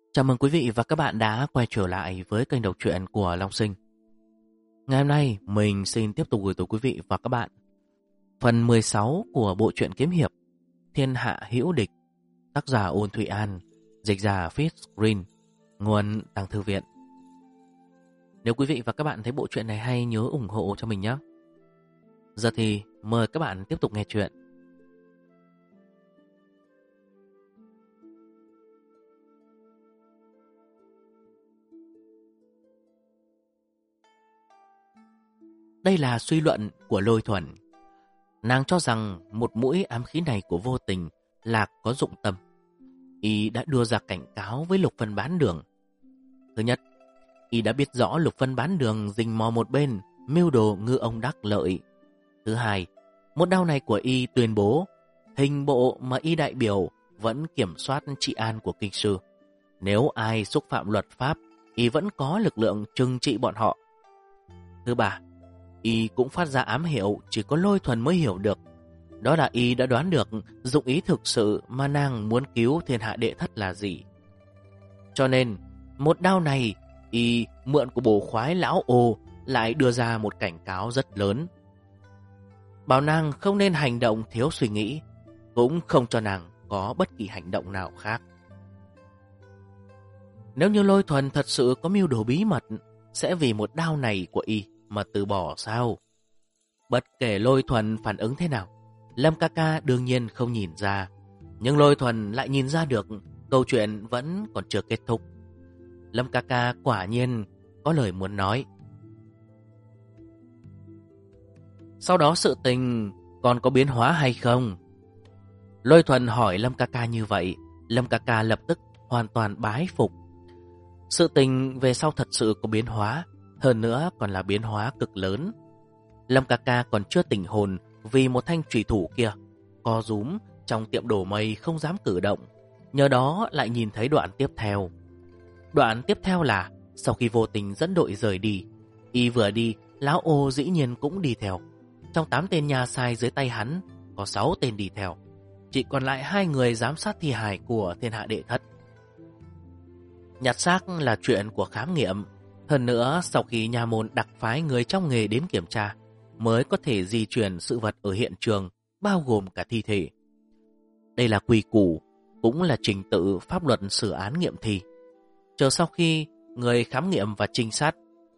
Chào mừng quý vị và các bạn đã quay trở lại với kênh đọc truyện của Long Sinh. Ngày hôm nay mình xin tiếp tục gửi tới quý vị và các bạn phần 16 của bộ truyện kiếm hiệp Thiên Hạ Hữu Địch, tác giả Ôn Thụy An, dịch giả Fitz Green, nguồn Tàng Thư Viện. Nếu quý vị và các bạn thấy bộ truyện này hay, nhớ ủng hộ cho mình nhé. Giờ thì mời các bạn tiếp tục nghe truyện. Đây là suy luận của Lôi Thuần. Nàng cho rằng một mũi ám khí này của Vô Tình là có dụng tâm. Y đã đưa ra cảnh cáo với Lục Vân bán đường. Thứ nhất, Y đã biết rõ Lục Vân bán đường rình mò một bên, mưu đồ ngư ông đắc lợi. Thứ hai, một đao này của Y tuyên bố hình bộ mà Y đại biểu vẫn kiểm soát trị an của kinh sư. Nếu ai xúc phạm luật pháp, Y vẫn có lực lượng trừng trị bọn họ. Thứ ba, Y cũng phát ra ám hiệu chỉ có Lôi Thuần mới hiểu được. Đó là Y đã đoán được dụng ý thực sự mà nàng muốn cứu thiên hạ đệ thất là gì. Cho nên, một đao này Y mượn của bổ khoái lão ô lại đưa ra một cảnh cáo rất lớn. Bảo nàng không nên hành động thiếu suy nghĩ, cũng không cho nàng có bất kỳ hành động nào khác. Nếu như Lôi Thuần thật sự có mưu đồ bí mật, sẽ vì một đao này của Y mà từ bỏ sao? Bất kể Lôi Thuần phản ứng thế nào, Lâm ca ca đương nhiên không nhìn ra. Nhưng Lôi Thuần lại nhìn ra được câu chuyện vẫn còn chưa kết thúc. Lâm ca ca quả nhiên có lời muốn nói. Sau đó sự tình còn có biến hóa hay không? Lôi Thuần hỏi Lâm ca ca như vậy. Lâm ca ca lập tức hoàn toàn bái phục. Sự tình về sau thật sự có biến hóa, hơn nữa còn là biến hóa cực lớn. Lâm ca ca còn chưa tỉnh hồn vì một thanh chùy thủ kia co rúm trong tiệm đổ mây không dám cử động. Nhờ đó lại nhìn thấy đoạn tiếp theo. Đoạn tiếp theo là sau khi Vô Tình dẫn đội rời đi, Y vừa đi, lão ô dĩ nhiên cũng đi theo. Trong 8 tên nha sai dưới tay hắn có 6 tên đi theo, chỉ còn lại 2 người giám sát thi hài của thiên hạ đệ thất. Nhặt xác là chuyện của khám nghiệm. Hơn nữa, sau khi nha môn đặc phái người trong nghề đến kiểm tra, mới có thể di chuyển sự vật ở hiện trường, bao gồm cả thi thể. Đây là quy củ, cũng là trình tự pháp luật xử án nghiệm thi. Chờ sau khi người khám nghiệm và trinh sát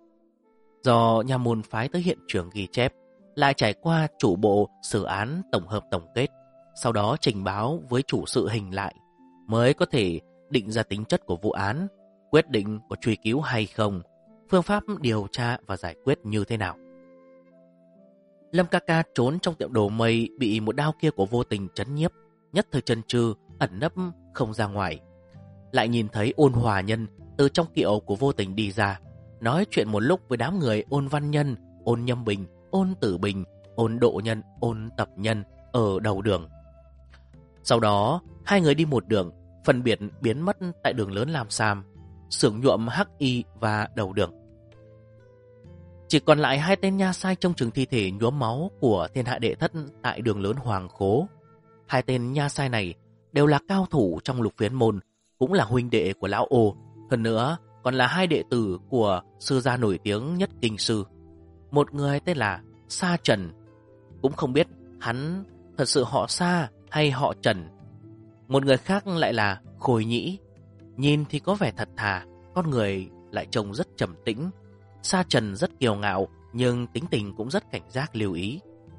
do nha môn phái tới hiện trường ghi chép, lại trải qua chủ bộ xử án tổng hợp tổng kết, sau đó trình báo với chủ sự hình lại, mới có thể định ra tính chất của vụ án, quyết định có truy cứu hay không, phương pháp điều tra và giải quyết như thế nào. Lâm ca ca trốn trong tiệm đồ mây, bị một đao kia của Vô Tình chấn nhiếp, nhất thời chân trư ẩn nấp không ra ngoài. Lại nhìn thấy Ôn Hòa Nhân từ trong kiệu của Vô Tình đi ra, nói chuyện một lúc với đám người Ôn Văn Nhân, Ôn Nhâm Bình, Ôn Tử Bình, Ôn Độ Nhân, Ôn Tập Nhân ở đầu đường. Sau đó 2 người đi một đường, phân biệt biến mất tại đường lớn Lam Sam, xưởng nhuộm Hắc Y và đầu đường. Chỉ còn lại 2 tên nha sai trông chừng thi thể nhuốm máu của thiên hạ đệ thất tại đường lớn Hoàng Khố. 2 tên nha sai này đều là cao thủ trong Lục Phiến môn, cũng là huynh đệ của lão ô, hơn nữa còn là 2 đệ tử của sư gia nổi tiếng nhất kinh sư. Một người tên là Sa Trần, cũng không biết hắn thật sự họ Sa hay họ Trần. Một người khác lại là Khôi Nhĩ, nhìn thì có vẻ thật thà, con người lại trông rất trầm tĩnh. Sa Trần rất kiêu ngạo, nhưng tính tình cũng rất cảnh giác lưu ý.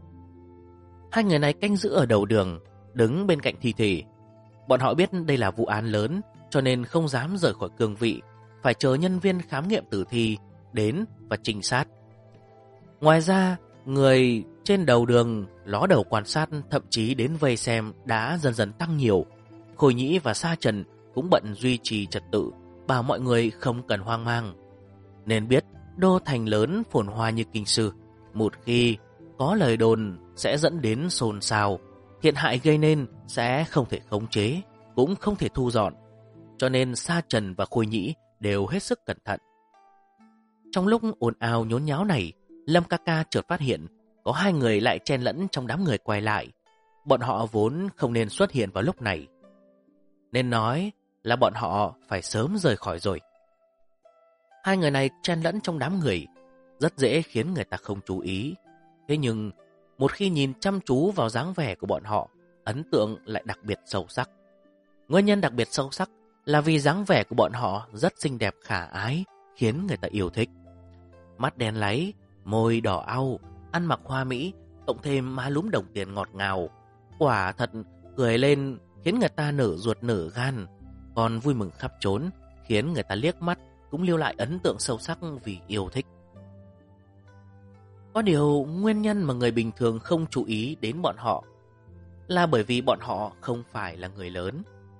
2 người này canh giữ ở đầu đường, đứng bên cạnh thi thể. Bọn họ biết đây là vụ án lớn, cho nên không dám rời khỏi cương vị, phải chờ nhân viên khám nghiệm tử thi đến và trinh sát. Ngoài ra, người trên đầu đường ló đầu quan sát, thậm chí đến vây xem đã dần dần tăng nhiều. Khôi Nhĩ và Sa Trần cũng bận duy trì trật tự, bảo mọi người không cần hoang mang. Nên biết đô thành lớn phồn hoa như kinh sư, một khi có lời đồn sẽ dẫn đến xôn xao, thiệt hại gây nên sẽ không thể khống chế, cũng không thể thu dọn. Cho nên Sa Trần và Khôi Nhĩ đều hết sức cẩn thận. Trong lúc ồn ào nhốn nháo này, Lâm ca ca chợt phát hiện có 2 người lại chen lẫn trong đám người quay lại. Bọn họ vốn không nên xuất hiện vào lúc này. Nên nói là bọn họ phải sớm rời khỏi rồi. Hai người này chen lẫn trong đám người, rất dễ khiến người ta không chú ý. Thế nhưng, một khi nhìn chăm chú vào dáng vẻ của bọn họ, ấn tượng lại đặc biệt sâu sắc. Nguyên nhân đặc biệt sâu sắc là vì dáng vẻ của bọn họ rất xinh đẹp khả ái, khiến người ta yêu thích. Mắt đen láy, môi đỏ au, ăn mặc hoa mỹ, cộng thêm má lúm đồng tiền ngọt ngào. Quả thật, cười lên khiến người ta nở ruột nở gan, còn vui mừng khắp trốn, khiến người ta liếc mắt cũng lưu lại ấn tượng sâu sắc vì yêu thích. Có điều nguyên nhân mà người bình thường không chú ý đến bọn họ là bởi vì bọn họ không phải là người lớn.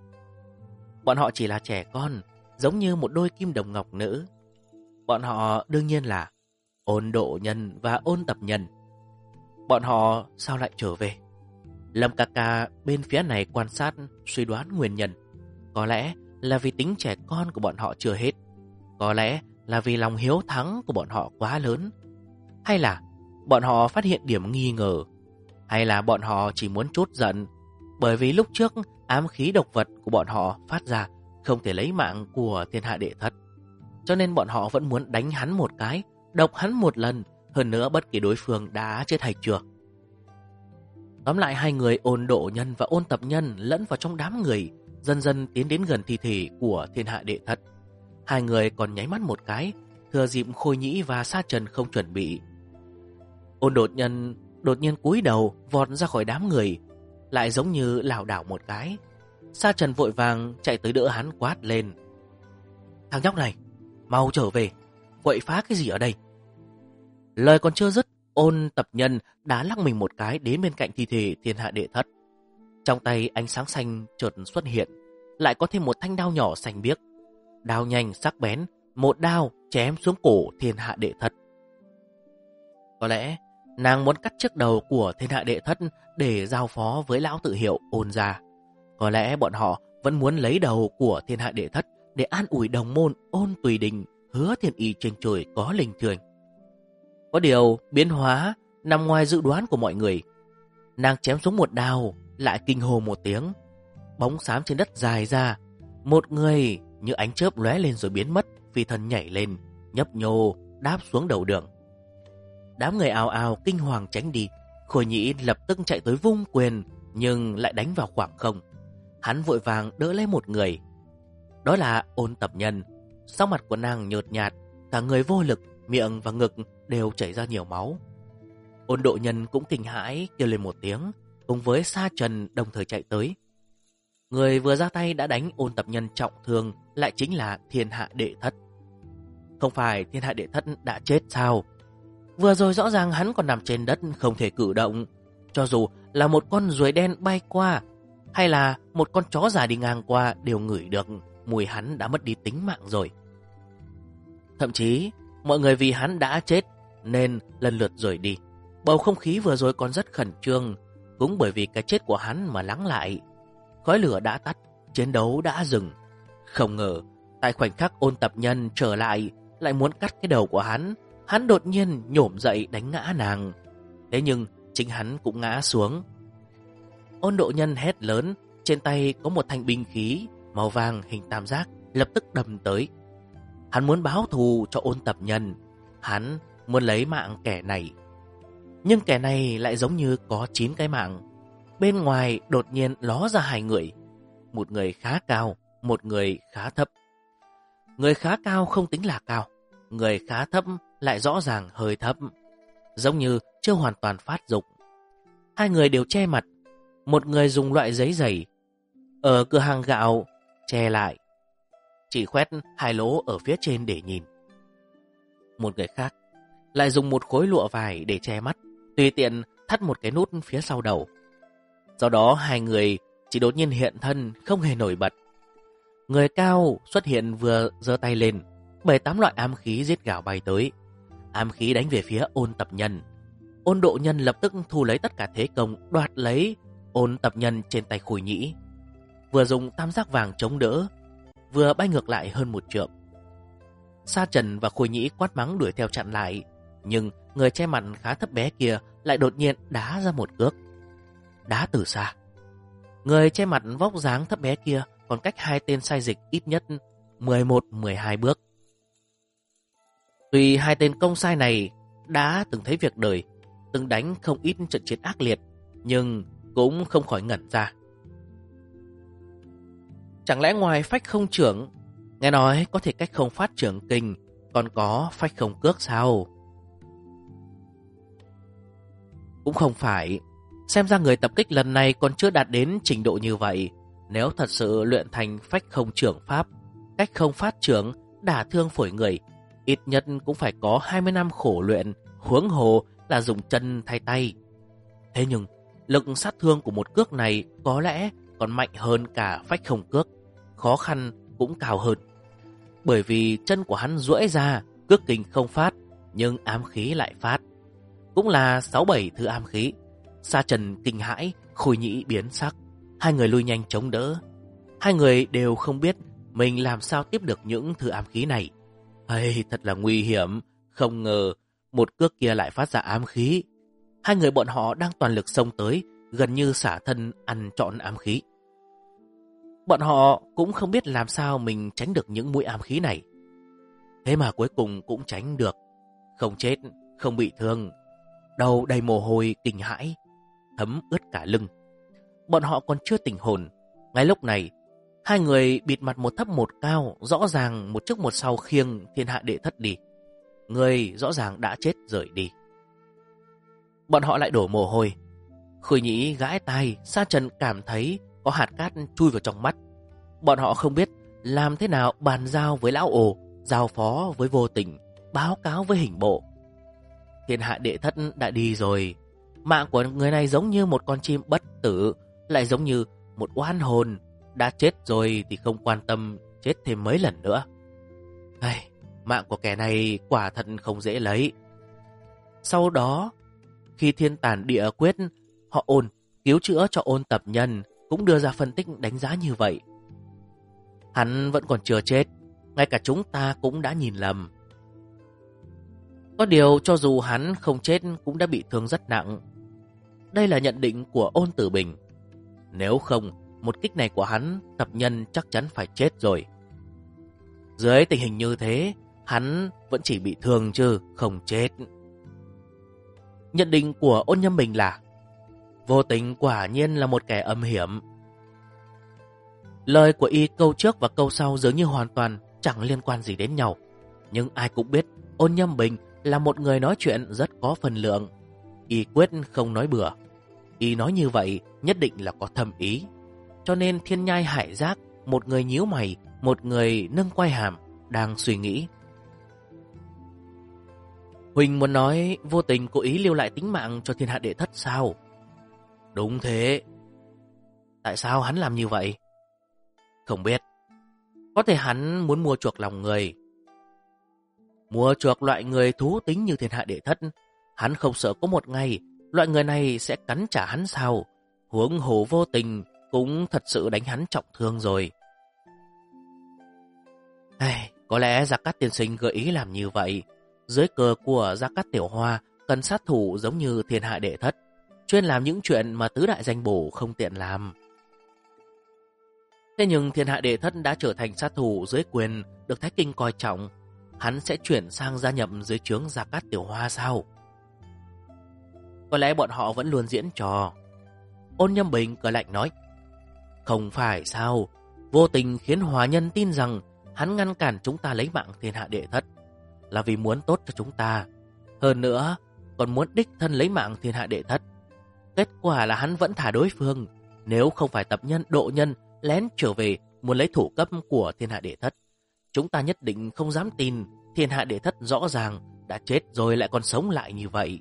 Bọn họ chỉ là trẻ con, giống như một đôi kim đồng ngọc nữ. Bọn họ đương nhiên là Ôn Độ Nhân và Ôn Tập Nhân. Bọn họ sao lại trở về? Lâm ca ca bên phía này quan sát suy đoán nguyên nhân. Có lẽ là vì tính trẻ con của bọn họ chưa hết. Có lẽ là vì lòng hiếu thắng của bọn họ quá lớn. Hay là bọn họ phát hiện điểm nghi ngờ. Hay là bọn họ chỉ muốn trút giận, bởi vì lúc trước ám khí độc vật của bọn họ phát ra không thể lấy mạng của Thiên Hạ Đệ Thất. Cho nên bọn họ vẫn muốn đánh hắn một cái, độc hắn một lần, hơn nữa bất kỳ đối phương đã chết hay chưa. Tóm lại, hai người Ôn Độ Nhân và Ôn Tập Nhân lẫn vào trong đám người, dần dần tiến đến gần thi thể của Thiên Hạ Đệ Thất. Hai người còn nháy mắt một cái, thừa dịp Khôi Nhĩ và Sa Trần không chuẩn bị. Ôn Độ Nhân đột nhiên cúi đầu vọt ra khỏi đám người, lại giống như lảo đảo một cái. Sa Trần vội vàng chạy tới đỡ hắn, quát lên: "Thằng nhóc này, mau trở về, quậy phá cái gì ở đây?" Lời còn chưa dứt, Ôn Tập Nhân đã lắc mình một cái đến bên cạnh thi thể Thiên Hạ Đệ Thất. Trong tay ánh sáng xanh chợt xuất hiện, lại có thêm một thanh đao nhỏ xanh biếc. Đao nhanh sắc bén, một đao chém xuống cổ Thiên Hạ Đệ Thất. Có lẽ nàng muốn cắt chiếc đầu của Thiên Hạ Đệ Thất để giao phó với lão tự hiệu Ôn gia. Có lẽ bọn họ vẫn muốn lấy đầu của Thiên Hạ Đệ Thất để an ủi đồng môn Ôn Tùy Đình, hứa thiên ý trên trời có linh thiêng. Có điều biến hóa nằm ngoài dự đoán của mọi người. Nàng chém xuống một đao, lại kinh hô một tiếng. Bóng xám trên đất dài ra, một người như ánh chớp lóe lên rồi biến mất, phi thân nhảy lên, nhấp nhô đáp xuống đầu đường. Đám người ào ào kinh hoàng tránh đi. Khôi Nhĩ lập tức chạy tới vung quyền, nhưng lại đánh vào khoảng không. Hắn vội vàng đỡ lấy một người, đó là Ôn Tập Nhân. Sắc mặt của nàng nhợt nhạt, cả người vô lực, miệng và ngực đều chảy ra nhiều máu. Ôn Độ Nhân cũng kinh hãi kêu lên một tiếng, cùng với Sa Trần đồng thời chạy tới. Người vừa ra tay đã đánh Ôn Tập Nhân trọng thương lại chính là Thiên Hạ Đệ Thất. Không phải Thiên Hạ Đệ Thất đã chết sao? Vừa rồi rõ ràng hắn còn nằm trên đất không thể cử động. Cho dù là một con ruồi đen bay qua hay là một con chó già đi ngang qua đều ngửi được mùi hắn đã mất đi tính mạng rồi. Thậm chí mọi người vì hắn đã chết nên lần lượt rời đi. Bầu không khí vừa rồi còn rất khẩn trương, cũng bởi vì cái chết của hắn mà lắng lại. Khói lửa đã tắt, chiến đấu đã dừng. Không ngờ tại khoảnh khắc Ôn Tập Nhân trở lại muốn cắt cái đầu của hắn, hắn đột nhiên nhổm dậy đánh ngã nàng. Thế nhưng chính hắn cũng ngã xuống. Ôn Độ Nhân hét lớn, trên tay có một thanh binh khí màu vàng hình tam giác lập tức đâm tới. Hắn muốn báo thù cho Ôn Tập Nhân, hắn muốn lấy mạng kẻ này. Nhưng kẻ này lại giống như có 9 cái mạng. Bên ngoài đột nhiên ló ra hai người, một người khá cao, một người khá thấp. Người khá cao không tính là cao, người khá thấp lại rõ ràng hơi thấp, giống như chưa hoàn toàn phát dục. Hai người đều che mặt, một người dùng loại giấy dày ở cửa hàng gạo che lại, chỉ khoét hai lỗ ở phía trên để nhìn. Một người khác lại dùng một khối lụa vải để che mắt, tùy tiện thắt một cái nút phía sau đầu. Do đó hai người chỉ đột nhiên hiện thân, không hề nổi bật. Người cao xuất hiện vừa giơ tay lên, 7-8 loại ám khí giết gào bay tới. Ám khí đánh về phía Ôn Tập Nhân. Ôn Độ Nhân lập tức thu lấy tất cả thế công, đoạt lấy Ôn Tập Nhân trên tay Khôi Nhĩ. Vừa dùng tam giác vàng chống đỡ, vừa bay ngược lại hơn 1 trượng. Sa Trần và Khôi Nhĩ quát mắng đuổi theo chặn lại, nhưng người che mặt khá thấp bé kia lại đột nhiên đá ra một cước. Đá từ xa. Người che mặt vóc dáng thấp bé kia còn cách hai tên sai dịch ít nhất 11-12 bước. Tuy hai tên công sai này đã từng thấy việc đời, từng đánh không ít trận chiến ác liệt, nhưng cũng không khỏi ngẩn ra. Chẳng lẽ ngoài phách không trưởng, nghe nói có thể cách không phát trưởng kình, còn có phách không cước sao? Cũng không phải. Xem ra người tập kích lần này còn chưa đạt đến trình độ như vậy. Nếu thật sự luyện thành phách không trưởng pháp, cách không phát trưởng, đả thương phổi người, ít nhất cũng phải có 20 năm khổ luyện, huống hồ là dùng chân thay tay. Thế nhưng, lực sát thương của một cước này có lẽ còn mạnh hơn cả phách không cước, khó khăn cũng cao hơn. Bởi vì chân của hắn duỗi ra, cước kình không phát, nhưng ám khí lại phát. Cũng là 6-7 thứ ám khí. Sa Trần kinh hãi, Khôi Nhĩ biến sắc. Hai người lui nhanh chống đỡ. Hai người đều không biết mình làm sao tiếp được những thứ ám khí này. Hay thật là nguy hiểm. Không ngờ một cước kia lại phát ra ám khí. Hai người bọn họ đang toàn lực xông tới, gần như xả thân ăn trọn ám khí. Bọn họ cũng không biết làm sao mình tránh được những mũi ám khí này. Thế mà cuối cùng cũng tránh được. Không chết, không bị thương. Đầu đầy mồ hôi kinh hãi, thấm ướt cả lưng. Bọn họ còn chưa tỉnh hồn. Ngay lúc này, hai người bịt mặt một thấp một cao, rõ ràng một trước một sau khiêng Thiên Hạ Đệ Thất đi. Người rõ ràng đã chết rời đi. Bọn họ lại đổ mồ hôi. Khôi Nhĩ gãi tai, Sa Trần cảm thấy có hạt cát chui vào trong mắt. Bọn họ không biết làm thế nào bàn giao với Lão Ồ, giao phó với Vô Tình, báo cáo với Hình Bộ. Thiên Hạ Đệ Thất đã đi rồi. Mạng của người này giống như một con chim bất tử, lại giống như một oan hồn. Đã chết rồi thì không quan tâm chết thêm mấy lần nữa. Mạng của kẻ này quả thật không dễ lấy. Sau đó, khi Thiên Tản Địa Quyết, họ Ôn cứu chữa cho Ôn Tập Nhân cũng đưa ra phân tích đánh giá như vậy. Hắn vẫn còn chưa chết, ngay cả chúng ta cũng đã nhìn lầm. Có điều cho dù hắn không chết cũng đã bị thương rất nặng. Đây là nhận định của Ôn Tử Bình. Nếu không, một kích này của hắn, Tập Nhân chắc chắn phải chết rồi. Dưới tình hình như thế, hắn vẫn chỉ bị thương chứ không chết. Nhận định của Ôn Nhâm Bình là Vô Tình quả nhiên là một kẻ âm hiểm. Lời của y câu trước và câu sau dường như hoàn toàn chẳng liên quan gì đến nhau. Nhưng ai cũng biết Ôn Nhâm Bình là một người nói chuyện rất có phần lượng. Y quyết không nói bừa. Y nói như vậy nhất định là có thâm ý. Cho nên Thiên Nhai Hải Giác, một người nhíu mày, một người nâng quai hàm, đang suy nghĩ. Huỳnh muốn nói Vô Tình cố ý lưu lại tính mạng cho Thiên Hạ Đệ Thất sao? Đúng thế. Tại sao hắn làm như vậy? Không biết. Có thể hắn muốn mua chuộc lòng người. Mua chuộc loại người thú tính như Thiên Hạ Đệ Thất. Hắn không sợ có một ngày loại người này sẽ cắn trả hắn sao? Huống hồ Vô Tình cũng thật sự đánh hắn trọng thương rồi. Có lẽ Gia Cát tiên sinh gợi ý làm như vậy. Dưới cờ của Gia Cát Tiểu Hoa cần sát thủ giống như Thiên Hạ Đệ Thất, chuyên làm những chuyện mà tứ đại danh bổ không tiện làm. Thế nhưng Thiên Hạ Đệ Thất đã trở thành sát thủ dưới quyền được Thái Kinh coi trọng. Hắn sẽ chuyển sang gia nhập dưới trướng Gia Cát Tiểu Hoa sao? Có lẽ bọn họ vẫn luôn diễn trò. Ôn Nhâm Bình cười lạnh nói, không phải sao? Vô Tình khiến Hòa Nhân tin rằng hắn ngăn cản chúng ta lấy mạng Thiên Hạ Đệ Thất là vì muốn tốt cho chúng ta. Hơn nữa, còn muốn đích thân lấy mạng Thiên Hạ Đệ Thất. Kết quả là hắn vẫn thả đối phương. Nếu không phải Tập Nhân Độ Nhân lén trở về muốn lấy thủ cấp của Thiên Hạ Đệ Thất, chúng ta nhất định không dám tin Thiên Hạ Đệ Thất rõ ràng đã chết rồi lại còn sống lại như vậy.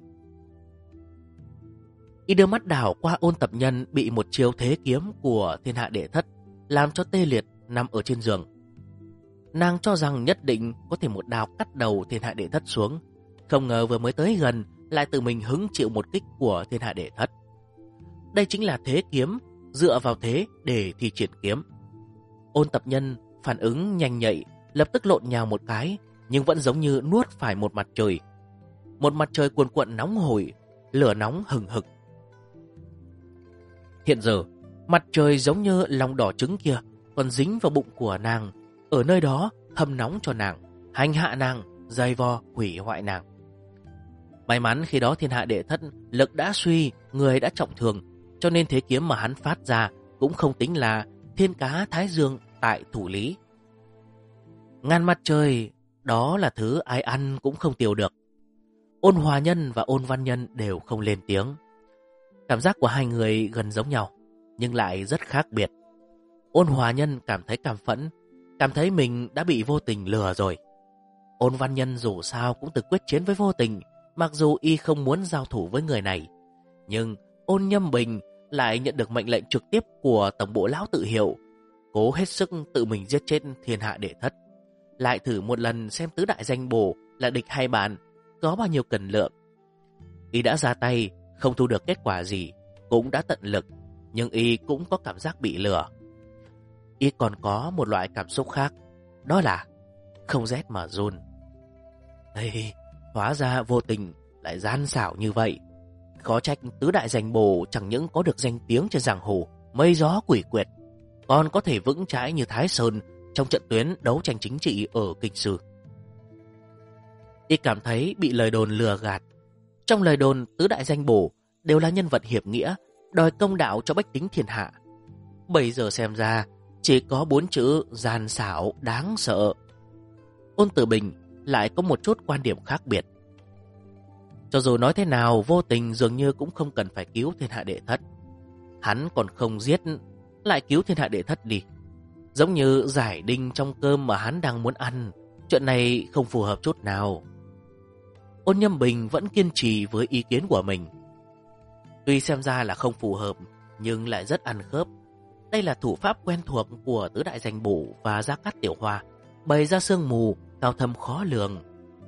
Y đưa mắt đảo qua Ôn Tập Nhân bị một chiêu thế kiếm của Thiên Hạ Đệ Thất làm cho tê liệt nằm ở trên giường. Nàng cho rằng nhất định có thể một đao cắt đầu Thiên Hạ Đệ Thất xuống. Không ngờ vừa mới tới gần lại tự mình hứng chịu một kích của Thiên Hạ Đệ Thất. Đây chính là thế kiếm, dựa vào thế để thi triển kiếm. Ôn Tập Nhân phản ứng nhanh nhạy, lập tức lộn nhào một cái, nhưng vẫn giống như nuốt phải một mặt trời. Một mặt trời cuồn cuộn nóng hổi, lửa nóng hừng hực. Hiện giờ, mặt trời giống như lòng đỏ trứng kia, còn dính vào bụng của nàng, ở nơi đó hâm nóng cho nàng, hành hạ nàng, dày vò hủy hoại nàng. May mắn khi đó thiên hạ đệ thất lực đã suy, người đã trọng thương, cho nên thế kiếm mà hắn phát ra cũng không tính là thiên cá thái dương tại thủ lý. Ngàn mặt trời, đó là thứ ai ăn cũng không tiêu được. Ôn Hòa Nhân và Ôn Văn Nhân đều không lên tiếng. Cảm giác của hai người gần giống nhau, nhưng lại rất khác biệt. Ôn Hòa Nhân cảm thấy cảm phẫn, cảm thấy mình đã bị vô tình lừa rồi. Ôn Văn Nhân dù sao cũng từng quyết chiến với vô tình, mặc dù y không muốn giao thủ với người này. Nhưng Ôn Nhâm Bình lại nhận được mệnh lệnh trực tiếp của Tổng bộ lão tự hiệu, cố hết sức tự mình giết chết thiên hạ đệ thất. Lại thử một lần xem tứ đại danh bổ là địch hay bạn, có bao nhiêu cần lượng. Y đã ra tay, không thu được kết quả gì, cũng đã tận lực, nhưng y cũng có cảm giác bị lừa. Y còn có một loại cảm xúc khác, đó là không rét mà run. Đây, hóa ra vô tình lại gian xảo như vậy. Khó trách tứ đại danh bổ chẳng những có được danh tiếng trên giang hồ, mây gió quỷ quyệt, còn có thể vững chãi như Thái Sơn trong trận tuyến đấu tranh chính trị ở Kinh Sư. Y cảm thấy bị lời đồn lừa gạt. Trong lời đồn, tứ đại danh bổ đều là nhân vật hiệp nghĩa, đòi công đạo cho bách tính thiên hạ. Bây giờ xem ra, chỉ có 4 chữ gian xảo đáng sợ. Ôn Tử Bình lại có một chút quan điểm khác biệt. Cho dù nói thế nào, vô tình dường như cũng không cần phải cứu thiên hạ đệ thất. Hắn còn không giết, lại cứu thiên hạ đệ thất đi. Giống như giải đinh trong cơm mà hắn đang muốn ăn. Chuyện này không phù hợp chút nào. Ôn Nhâm Bình vẫn kiên trì với ý kiến của mình. Tuy xem ra là không phù hợp, nhưng lại rất ăn khớp. Đây là thủ pháp quen thuộc của tứ đại danh bổ và Gia Cát Tiểu Hoa, bày ra sương mù, cao thâm khó lường.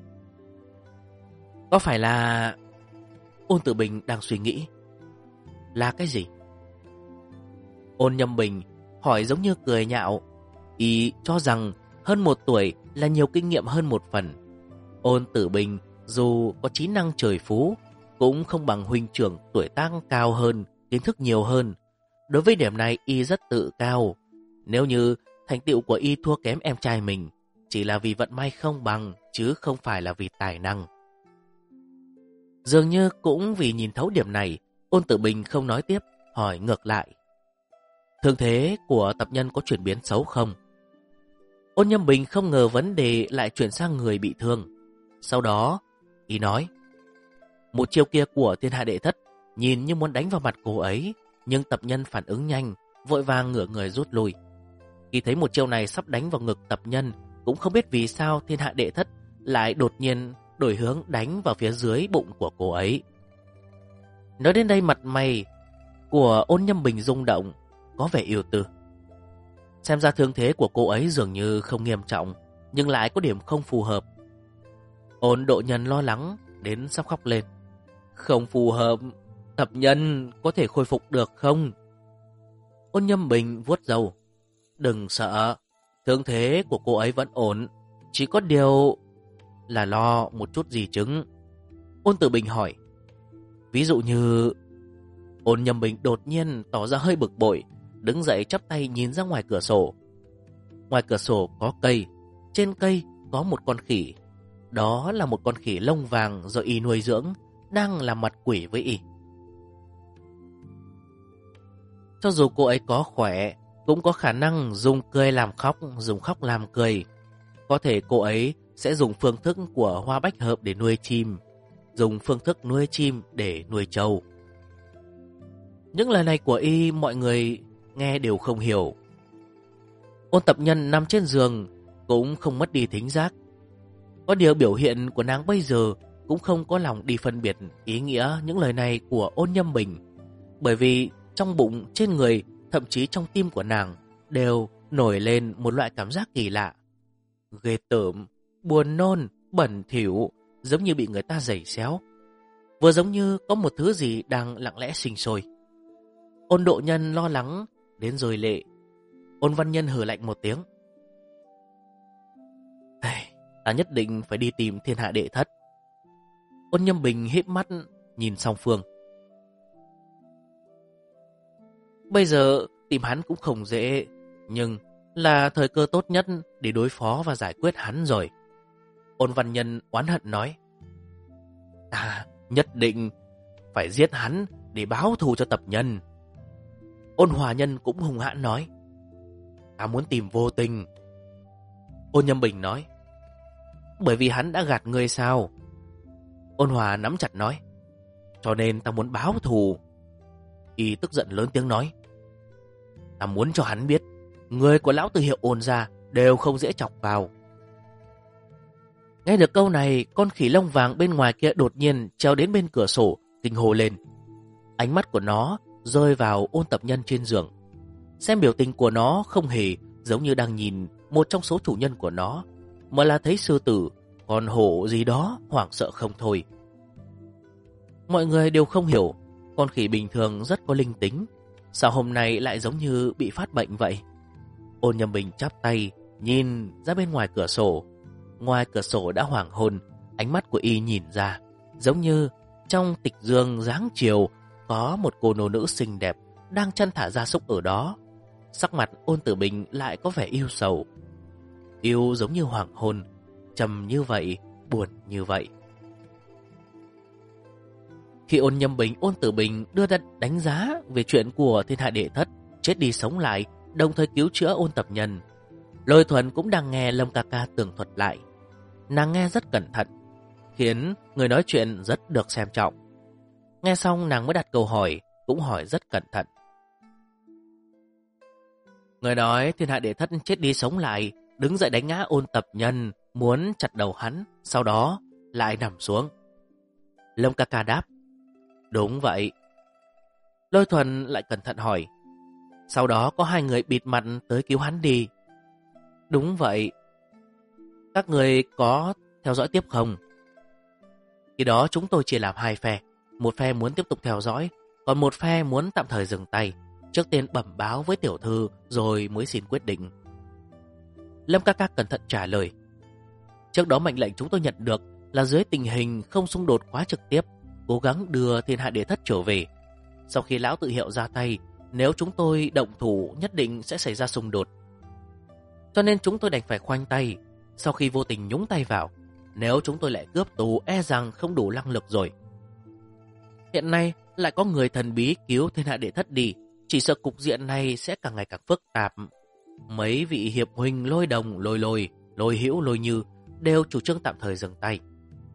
Có phải là... Ôn Tử Bình đang suy nghĩ. Là cái gì? Ôn Nhâm Bình hỏi giống như cười nhạo. Ý cho rằng hơn 1 tuổi là nhiều kinh nghiệm hơn 1 phần. Ôn Tử Bình dù có trí năng trời phú, cũng không bằng huynh trưởng tuổi tác cao hơn, kiến thức nhiều hơn. Đối với điểm này y rất tự cao. Nếu như thành tựu của y thua kém em trai mình, chỉ là vì vận may không bằng, chứ không phải là vì tài năng. Dường như cũng vì nhìn thấu điểm này, Ôn Tử Bình không nói tiếp, hỏi ngược lại. Thương thế của tập nhân có chuyển biến xấu không? Ôn Nhâm Bình không ngờ vấn đề lại chuyển sang người bị thương. Sau đó, y nói, một chiêu kia của thiên hạ đệ thất nhìn như muốn đánh vào mặt cô ấy, nhưng tập nhân phản ứng nhanh, vội vàng ngửa người rút lui. Khi thấy một chiêu này sắp đánh vào ngực tập nhân, cũng không biết vì sao thiên hạ đệ thất lại đột nhiên đổi hướng đánh vào phía dưới bụng của cô ấy. Nói đến đây, mặt mày của Ôn Nhâm Bình rung động, có vẻ yêu tư. Xem ra thương thế của cô ấy dường như không nghiêm trọng, nhưng lại có điểm không phù hợp. Ôn Độ Nhân lo lắng đến sắp khóc lên. Không phù hợp, tập nhân có thể khôi phục được không? Ôn Nhâm Bình vuốt râu. Đừng sợ, thương thế của cô ấy vẫn ổn, chỉ có điều là lo một chút gì chứng. Ôn Tử Bình hỏi. Ví dụ như... Ôn Nhâm Bình đột nhiên tỏ ra hơi bực bội, đứng dậy chắp tay nhìn ra ngoài cửa sổ. Ngoài cửa sổ có cây, trên cây có một con khỉ. Đó là một con khỉ lông vàng do y nuôi dưỡng, đang làm mặt quỷ với y. Cho dù cô ấy có khỏe, cũng có khả năng dùng cười làm khóc, dùng khóc làm cười. Có thể cô ấy sẽ dùng phương thức của hoa bách hợp để nuôi chim, dùng phương thức nuôi chim để nuôi trâu. Những lời này của y mọi người nghe đều không hiểu. Ôn tập nhân nằm trên giường cũng không mất đi thính giác. Có điều biểu hiện của nàng bây giờ cũng không có lòng đi phân biệt ý nghĩa những lời này của Ôn Nhâm Bình. Bởi vì trong bụng, trên người, thậm chí trong tim của nàng đều nổi lên một loại cảm giác kỳ lạ. Ghê tởm, buồn nôn, bẩn thỉu, giống như bị người ta giày xéo. Vừa giống như có một thứ gì đang lặng lẽ sinh sôi. Ôn Độ Nhân lo lắng đến rơi lệ. Ôn Văn Nhân hừ lạnh một tiếng. Ta nhất định phải đi tìm thiên hạ đệ thất. Ôn Nhâm Bình híp mắt nhìn song phương. Bây giờ tìm hắn cũng không dễ, nhưng là thời cơ tốt nhất để đối phó và giải quyết hắn rồi. Ôn Văn Nhân oán hận nói. Ta nhất định phải giết hắn để báo thù cho Tập Nhân. Ôn Hòa Nhân cũng hung hãn nói. Ta muốn tìm Vô Tình. Ôn Nhâm Bình nói. Bởi vì hắn đã gạt ngươi sao? Ôn Hòa nắm chặt nói. Cho nên ta muốn báo thù. Y tức giận lớn tiếng nói. Ta muốn cho hắn biết, người của lão Từ Hiệu Ôn gia đều không dễ chọc vào. Nghe được câu này, con khỉ lông vàng bên ngoài kia đột nhiên trèo đến bên cửa sổ, kinh hô lên. Ánh mắt của nó rơi vào Ôn Tập Nhân trên giường. Xem biểu tình của nó không hề giống như đang nhìn một trong số chủ nhân của nó, mà là thấy sư tử, con hổ gì đó hoảng sợ không thôi. Mọi người đều không hiểu, con khỉ bình thường rất có linh tính, sao hôm nay lại giống như bị phát bệnh vậy? Ôn Nhâm Bình chắp tay, nhìn ra bên ngoài cửa sổ. Ngoài cửa sổ đã hoàng hôn, ánh mắt của y nhìn ra, giống như trong tịch dương dáng chiều có một cô nô nữ xinh đẹp đang chăn thả gia súc ở đó. Sắc mặt Ôn Tử Bình lại có vẻ yêu sầu. Yêu giống như hoàng hôn, trầm như vậy, buồn như vậy. Khi Ôn Nhâm Bình, Ôn Tử Bình đưa ra đánh giá về chuyện của Thiên Hạ Đệ Thất chết đi sống lại, đồng thời cứu chữa Ôn Tập Nhân, Lôi Thuần cũng đang nghe Lâm ca ca tường thuật lại. Nàng nghe rất cẩn thận, khiến người nói chuyện rất được xem trọng. Nghe xong nàng mới đặt câu hỏi, cũng hỏi rất cẩn thận. Người nói Thiên Hạ Đệ Thất chết đi sống lại, đứng dậy đánh ngã Ôn Tập Nhân, muốn chặt đầu hắn, sau đó lại nằm xuống. Lâm ca ca đáp. Đúng vậy. Lôi Thuần lại cẩn thận hỏi. Sau đó có hai người bịt mặt tới cứu hắn đi. Đúng vậy. Các người có theo dõi tiếp không? Khi đó chúng tôi chia làm hai phe. Một phe muốn tiếp tục theo dõi, còn một phe muốn tạm thời dừng tay, trước tiên bẩm báo với tiểu thư rồi mới xin quyết định. Lâm ca ca cẩn thận trả lời. Trước đó mệnh lệnh chúng tôi nhận được là dưới tình hình không xung đột quá trực tiếp, cố gắng đưa Thiên Hạ Đệ Thất trở về. Sau khi lão Tự Hiệu ra tay, nếu chúng tôi động thủ nhất định sẽ xảy ra xung đột. Cho nên chúng tôi đành phải khoanh tay. Sau khi Vô Tình nhúng tay vào, nếu chúng tôi lại cướp tù e rằng không đủ năng lực rồi. Hiện nay lại có người thần bí cứu Thiên Hạ Đệ Thất đi, chỉ sợ cục diện này sẽ càng ngày càng phức tạp. Mấy vị hiệp huynh Lôi Đồng, Lôi Hữu, Lôi Như đều chủ trương tạm thời dừng tay.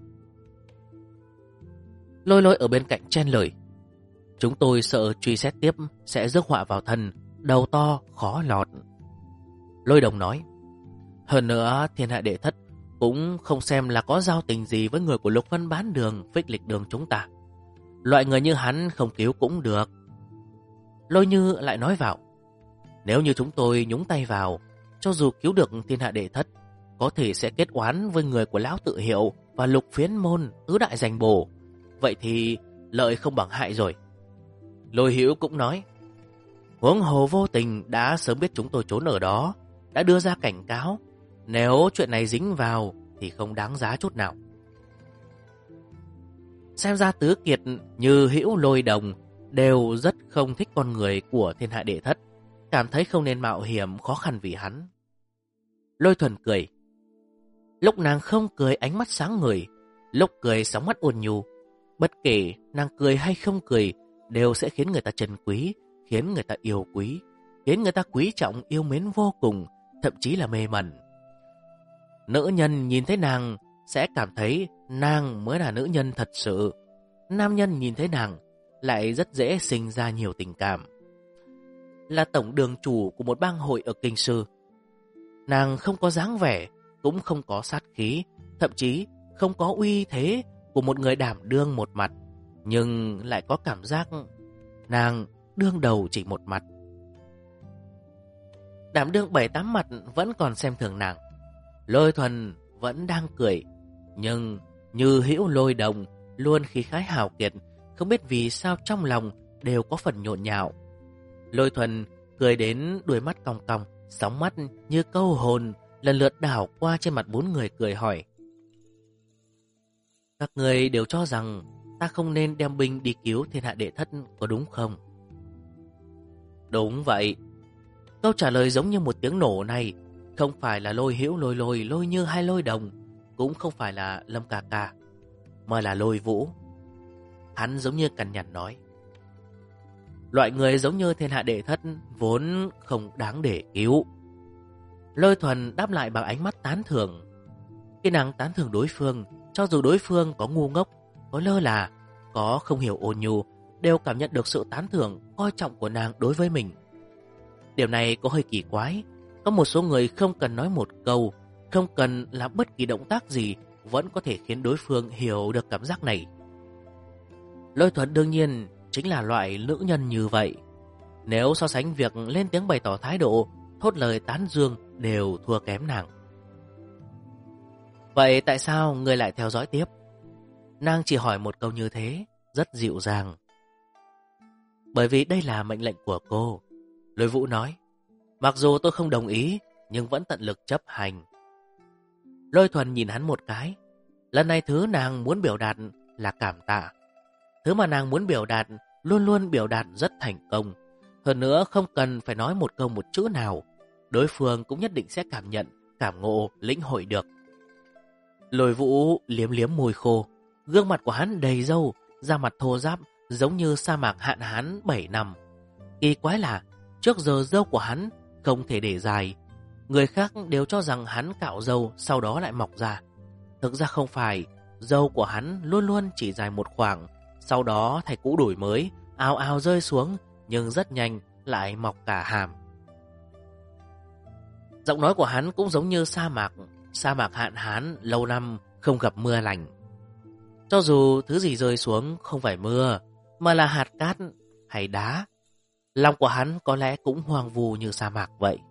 Lôi ở bên cạnh chen lời. Chúng tôi sợ truy xét tiếp sẽ rước họa vào thân, đầu to khó lọt. Lôi Đồng nói. Hơn nữa Thiên Hạ Đệ Thất cũng không xem là có giao tình gì với người của Lục Vân Bán Đường, Phích Lịch Đường chúng ta. Loại người như hắn không cứu cũng được. Lôi Như lại nói vào. Nếu như chúng tôi nhúng tay vào, cho dù cứu được Thiên Hạ Đệ Thất, có thể sẽ kết oán với người của Lão Tự Hiệu và Lục Phiến Môn, tứ đại danh bổ. Vậy thì lợi không bằng hại rồi. Lôi Hữu cũng nói. Huống hồ Vô Tình đã sớm biết chúng tôi trốn ở đó, đã đưa ra cảnh cáo. Nếu chuyện này dính vào thì không đáng giá chút nào. Xem ra tứ kiệt như Hữu, Lôi, Đồng đều rất không thích con người của Thiên Hạ Đệ Thất, cảm thấy không nên mạo hiểm khó khăn vì hắn. Lôi Thuần cười. Lúc nàng không cười ánh mắt sáng ngời, lúc cười sóng mắt ôn nhu. Bất kể nàng cười hay không cười đều sẽ khiến người ta trân quý, khiến người ta yêu quý, khiến người ta quý trọng yêu mến vô cùng, thậm chí là mê mẩn. Nữ nhân nhìn thấy nàng sẽ cảm thấy nàng mới là nữ nhân thật sự. Nam nhân nhìn thấy nàng lại rất dễ sinh ra nhiều tình cảm. Là tổng đường chủ của một bang hội ở Kinh Sư, nàng không có dáng vẻ, cũng không có sát khí, thậm chí không có uy thế của một người đảm đương một mặt, nhưng lại có cảm giác nàng đương đầu chỉ một mặt. Đảm đương 7-8 mặt vẫn còn xem thường nàng. Lôi Thuần vẫn đang cười, nhưng như Hữu, Lôi, Đồng luôn khí khái hào kiệt, không biết vì sao trong lòng đều có phần nhộn nhạo. Lôi Thuần cười đến đuôi mắt cong cong, sóng mắt như câu hồn lần lượt đảo qua trên mặt 4 người, cười hỏi. Các người đều cho rằng ta không nên đem binh đi cứu Thiên Hạ Đệ Thất, có đúng không? Đúng vậy. Câu trả lời giống như một tiếng nổ này không phải là Lôi Hữu, Lôi Như hay Lôi Đồng, cũng không phải là Lâm ca ca, mà là Lôi Vũ. Hắn giống như cằn nhằn nói: loại người giống như thiên hạ đệ thất vốn không đáng để cứu. Lôi Thuần đáp lại bằng ánh mắt tán thưởng. Khi nàng tán thưởng đối phương, cho dù đối phương có ngu ngốc, có lơ là, có không hiểu ôn nhu, đều cảm nhận được sự tán thưởng, coi trọng của nàng đối với mình. Điều này có hơi kỳ quái. Có một số người không cần nói một câu, không cần làm bất kỳ động tác gì, vẫn có thể khiến đối phương hiểu được cảm giác này. Lôi Thuần đương nhiên chính là loại nữ nhân như vậy. Nếu so sánh việc lên tiếng bày tỏ thái độ, thốt lời tán dương đều thua kém nàng. Vậy tại sao người lại theo dõi tiếp? Nàng chỉ hỏi một câu như thế, rất dịu dàng. Bởi vì đây là mệnh lệnh của cô. Lôi Vũ nói. Mặc dù tôi không đồng ý, nhưng vẫn tận lực chấp hành. Lôi Thuần nhìn hắn một cái. Lần này thứ nàng muốn biểu đạt là cảm tạ. Thứ mà nàng muốn biểu đạt luôn luôn biểu đạt rất thành công. Hơn nữa không cần phải nói một câu một chữ nào, đối phương cũng nhất định sẽ cảm nhận, cảm ngộ, lĩnh hội được. Lôi Vũ liếm liếm môi khô, gương mặt của hắn đầy râu, da mặt thô ráp giống như sa mạc hạn hán 7 năm. Kỳ quái là trước giờ râu của hắn không thể để dài. Người khác đều cho rằng hắn cạo râu sau đó lại mọc ra. Thực ra không phải, râu của hắn luôn luôn chỉ dài một khoảng, sau đó thay cũ đổi mới, ào ào rơi xuống, nhưng rất nhanh lại mọc cả hàm. Giọng nói của hắn cũng giống như sa mạc hạn hán lâu năm không gặp mưa lành. Cho dù thứ gì rơi xuống không phải mưa, mà là hạt cát hay đá, lòng của hắn có lẽ cũng hoang vu như sa mạc vậy.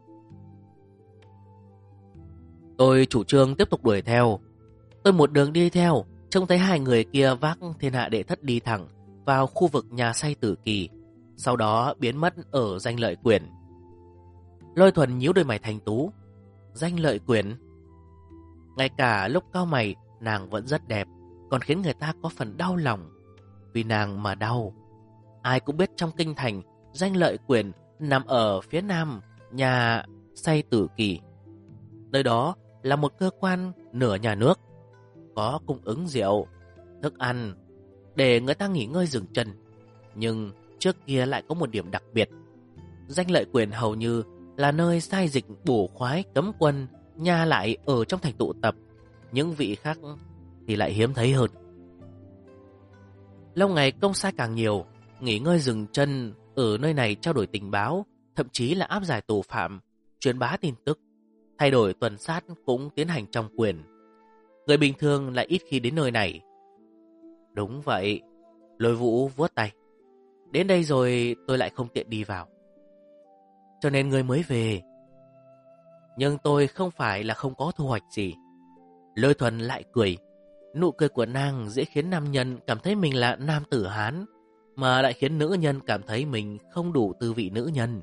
Tôi chủ trương tiếp tục đuổi theo. Tôi một đường đi theo, trông thấy hai người kia vác thiên hạ đệ thất đi thẳng vào khu vực nhà say tử kỳ, sau đó biến mất ở danh lợi quyển. Lôi Thuần nhíu đôi mày thanh tú. Danh lợi quyển? Ngay cả lúc cau mày, nàng vẫn rất đẹp, còn khiến người ta có phần đau lòng. Vì nàng mà đau. Ai cũng biết trong kinh thành, danh lợi quyển nằm ở phía nam nhà say tử kỳ. Nơi đó là một cơ quan nửa nhà nước, có cung ứng rượu, thức ăn để người ta nghỉ ngơi dừng chân. Nhưng trước kia lại có một điểm đặc biệt. Danh lợi quyển hầu như là nơi sai dịch bổ khoái cấm quân nha lại ở trong thành tụ tập. Những vị khác thì lại hiếm thấy hơn. Lâu ngày công sai càng nhiều, nghỉ ngơi dừng chân ở nơi này trao đổi tình báo, thậm chí là áp giải tù phạm, truyền bá tin tức, thay đổi tuần sát cũng tiến hành trong quyền. Người bình thường lại ít khi đến nơi này. Đúng vậy, Lôi Vũ vuốt tay. Đến đây rồi tôi lại không tiện đi vào, cho nên ngươi mới về. Nhưng tôi không phải là không có thu hoạch gì. Lôi Thuần lại cười. Nụ cười của nàng dễ khiến nam nhân cảm thấy mình là nam tử Hán, mà lại khiến nữ nhân cảm thấy mình không đủ tư vị nữ nhân.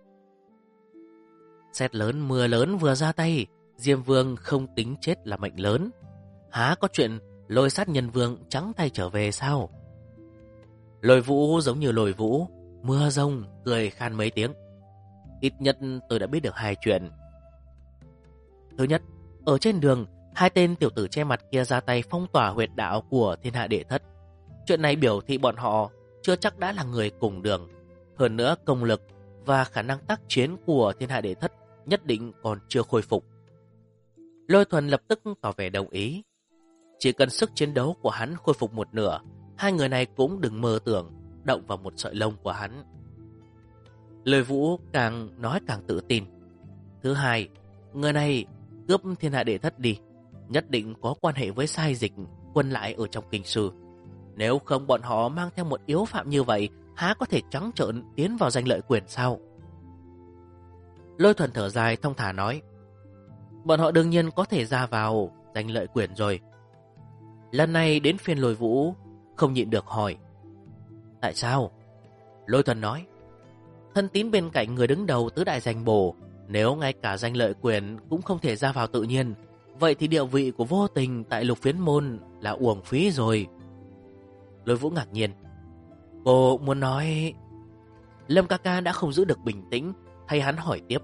Sét lớn mưa lớn vừa ra tay, Diêm Vương không tính chết là mệnh lớn. Há có chuyện Lôi sát nhân vương trắng tay trở về sao? Lôi Vũ giống như Lôi Vũ, mưa rông, cười khan mấy tiếng. Ít nhất tôi đã biết được hai chuyện. Thứ nhất, ở trên đường, hai tên tiểu tử che mặt kia ra tay phong tỏa huyệt đạo của thiên hạ đệ thất. Chuyện này biểu thị bọn họ chưa chắc đã là người cùng đường. Hơn nữa công lực và khả năng tác chiến của thiên hạ đệ thất nhất định còn chưa khôi phục. Lôi Thuần lập tức tỏ vẻ đồng ý. Chỉ cần sức chiến đấu của hắn khôi phục một nửa, hai người này cũng đừng mơ tưởng động vào một sợi lông của hắn. Lôi Vũ càng nói càng tự tin. Thứ hai, người này cướp thiên hạ đệ thất đi, nhất định có quan hệ với sai dịch quân lại ở trong kinh sư. Nếu không bọn họ mang theo một yếu phạm như vậy, há có thể trắng trợn tiến vào danh lợi quyền sao? Lôi Thuần thở dài thong thả nói. Bọn họ đương nhiên có thể ra vào danh lợi quyền rồi. Lần này đến phiên Lôi Vũ không nhịn được hỏi. Tại sao? Lôi Thuần nói. Thân tín bên cạnh người đứng đầu tứ đại danh bổ, nếu ngay cả danh lợi quyền cũng không thể ra vào tự nhiên, vậy thì địa vị của vô tình tại Lục Phiến Môn là uổng phí rồi. Lôi Vũ ngạc nhiên. Cô muốn nói... Lâm ca ca đã không giữ được bình tĩnh, thay hắn hỏi tiếp.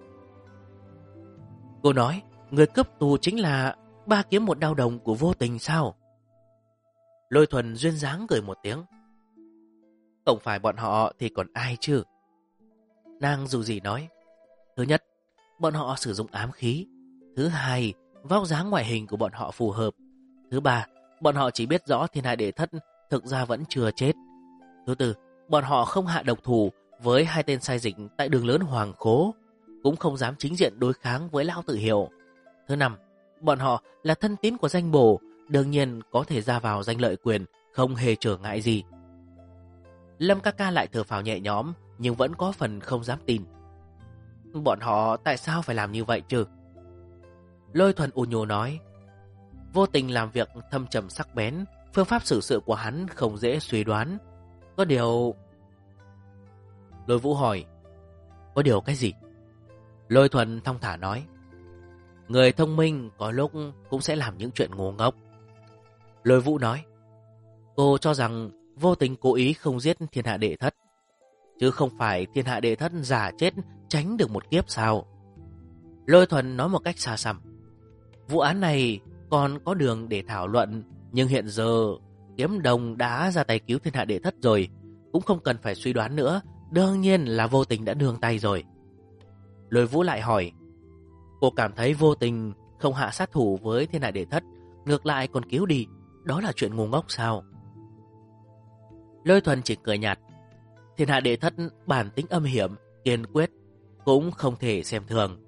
Cô nói, người cướp tù chính là 3 kiếm 1 đao đồng của Vô Tình sao? Lôi Thuần duyên dáng cười một tiếng. Không phải bọn họ thì còn ai chứ? Nàng dù gì nói. Thứ nhất, bọn họ sử dụng ám khí. Thứ hai, vóc dáng ngoại hình của bọn họ phù hợp. Thứ ba, bọn họ chỉ biết rõ Thiên Hạ Đệ Thất thực ra vẫn chưa chết. Thứ tư, bọn họ không hạ độc thủ với 2 tên sai dịch tại đường lớn Hoàng Khố, cũng không dám chính diện đối kháng với Lão Tự Hiệu. Thứ năm, bọn họ là thân tín của danh bổ, đương nhiên có thể ra vào danh lợi quyền, không hề trở ngại gì. Lâm ca ca lại thở phào nhẹ nhõm, nhưng vẫn có phần không dám tin. Bọn họ tại sao phải làm như vậy chứ? Lôi Thuần ù nhù nói. Vô Tình làm việc thâm trầm sắc bén, phương pháp xử sự của hắn không dễ suy đoán. Có điều... Lôi Vũ hỏi. Có điều cái gì? Lôi Thuần thong thả nói. Người thông minh có lúc cũng sẽ làm những chuyện ngu ngốc. Lôi Vũ nói. Cô cho rằng Vô Tình cố ý không giết Thiên Hạ Đệ Thất, chứ không phải Thiên Hạ Đệ Thất giả chết tránh được một kiếp sao? Lôi Thuần nói một cách xa xăm. Vụ án này còn có đường để thảo luận, nhưng hiện giờ Kiếm Đồng đã ra tay cứu Thiên Hạ Đệ Thất rồi, cũng không cần phải suy đoán nữa, đương nhiên là Vô Tình đã nương tay rồi. Lôi Vũ lại hỏi. Cô cảm thấy Vô Tình không hạ sát thủ với Thiên Hạ Đệ Thất, ngược lại còn cứu đi, đó là chuyện ngu ngốc sao? Lôi Thuần chỉ cười nhạt. Thiên Hạ Đệ Thất bản tính âm hiểm, kiên quyết, cũng không thể xem thường.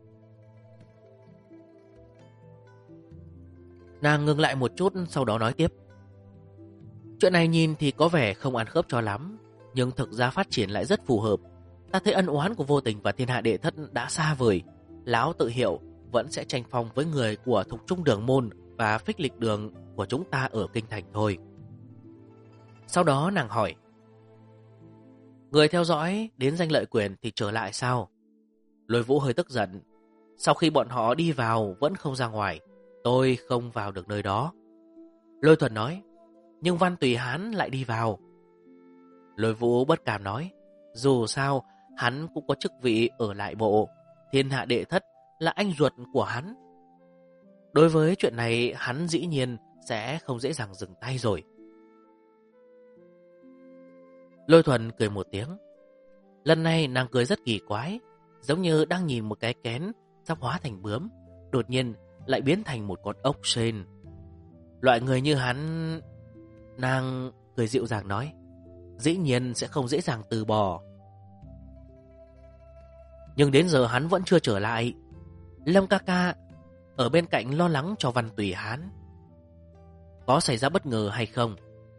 Nàng ngừng lại một chút, sau đó nói tiếp. Chuyện này nhìn thì có vẻ không ăn khớp cho lắm, nhưng thực ra phát triển lại rất phù hợp. Ta thấy ân oán của Vô Tình và Thiên Hạ Đệ Thất đã xa vời. Lão Tự Hiệu vẫn sẽ tranh phong với người của Thục Trung Đường Môn và Phích Lịch Đường của chúng ta ở Kinh Thành thôi. Sau đó nàng hỏi. Người theo dõi đến danh lợi quyền thì trở lại sao? Lôi Vũ hơi tức giận. Sau khi bọn họ đi vào vẫn không ra ngoài, tôi không vào được nơi đó. Lôi Thuần nói. Nhưng Văn Tùy Hán lại đi vào. Lôi Vũ bất cảm nói. Dù sao hắn cũng có chức vị ở lại bộ, Thiên Hạ Đệ Thất là anh ruột của hắn. Đối với chuyện này hắn dĩ nhiên sẽ không dễ dàng dừng tay rồi. Lôi Thuần cười một tiếng. Lần này nàng cười rất kỳ quái, giống như đang nhìn một cái kén sắp hóa thành bướm, đột nhiên lại biến thành một con ốc sên. Loại người như hắn... Nàng cười dịu dàng nói. Dĩ nhiên sẽ không dễ dàng từ bỏ. Nhưng đến giờ hắn vẫn chưa trở lại. Lâm ca ca ở bên cạnh lo lắng cho Văn Tùy Hán. Có xảy ra bất ngờ hay không?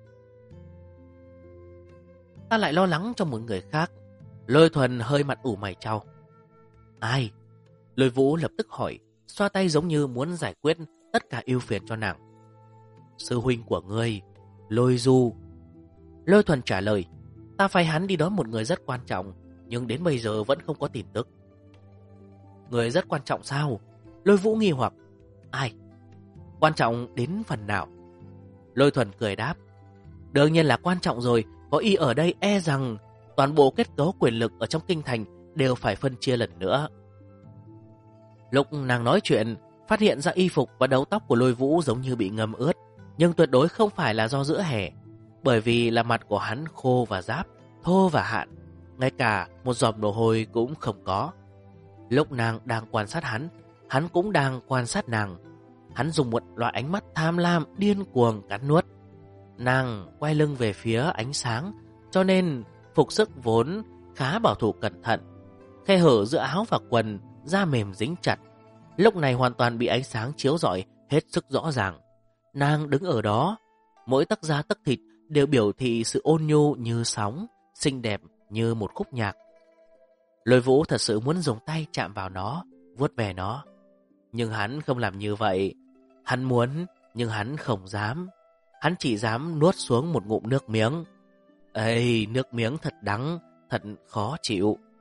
Ta lại lo lắng cho một người khác. Lôi Thuần hơi mặt ủ mày chau. Ai? Lôi Vũ lập tức hỏi, xoa tay giống như muốn giải quyết tất cả ưu phiền cho nàng. Sư huynh của ngươi, Lôi Du. Lôi Thuần trả lời. Ta phái hắn đi đón một người rất quan trọng, nhưng đến bây giờ vẫn không có tin tức. Người rất quan trọng sao? Lôi Vũ nghi hoặc. Ai? Quan trọng đến phần nào? Lôi Thuần cười đáp. Đương nhiên là quan trọng rồi. Có y ở đây e rằng toàn bộ kết cấu quyền lực ở trong kinh thành đều phải phân chia lần nữa. Lúc nàng nói chuyện, phát hiện ra y phục và đầu tóc của Lôi Vũ giống như bị ngâm ướt, nhưng tuyệt đối không phải là do giữa hè, bởi vì là mặt của hắn khô và ráp, thô và hạn, ngay cả một giọt mồ hôi cũng không có. Lúc nàng đang quan sát hắn cũng đang quan sát nàng. Hắn dùng một loại ánh mắt tham lam điên cuồng cắn nuốt. Nàng quay lưng về phía ánh sáng, cho nên phục sức vốn khá bảo thủ cẩn thận. Khe hở giữa áo và quần, da mềm dính chặt, lúc này hoàn toàn bị ánh sáng chiếu rọi hết sức rõ ràng. Nàng đứng ở đó, mỗi tấc da tấc thịt đều biểu thị sự ôn nhu như sóng, xinh đẹp như một khúc nhạc. Lôi Vũ thật sự muốn dùng tay chạm vào nó, vuốt về nó. Nhưng hắn không làm như vậy. Hắn muốn, nhưng hắn không dám. Hắn chỉ dám nuốt xuống một ngụm nước miếng. Ây, nước miếng thật đắng, thật khó chịu.